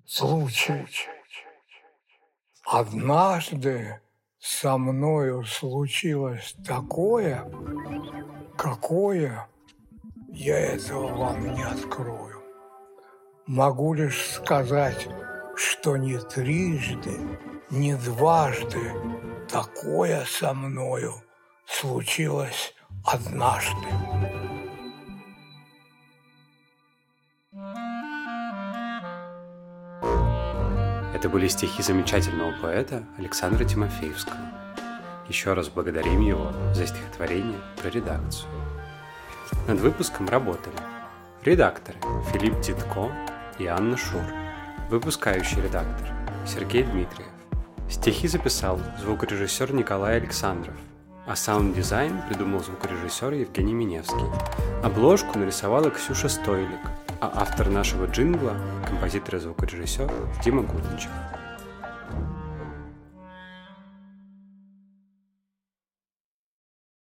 случай. Однажды со мною случилось такое, какое я этого вам не открою. Могу лишь сказать, что ни трижды, ни дважды такое со мною случилось однажды. Это были стихи замечательного поэта Александра Тимофеевского. Еще раз благодарим его за стихотворение про редакцию. Над выпуском работали редакторы Филипп Дитко и Анна Шур, выпускающий редактор Сергей Дмитриев. Стихи записал звукорежиссер Николай Александров, а саунд-дизайн придумал звукорежиссер Евгений Миневский. Обложку нарисовала Ксюша Стойлик, а автор нашего джингла – композитор и звукорежиссер Дима Гудничев.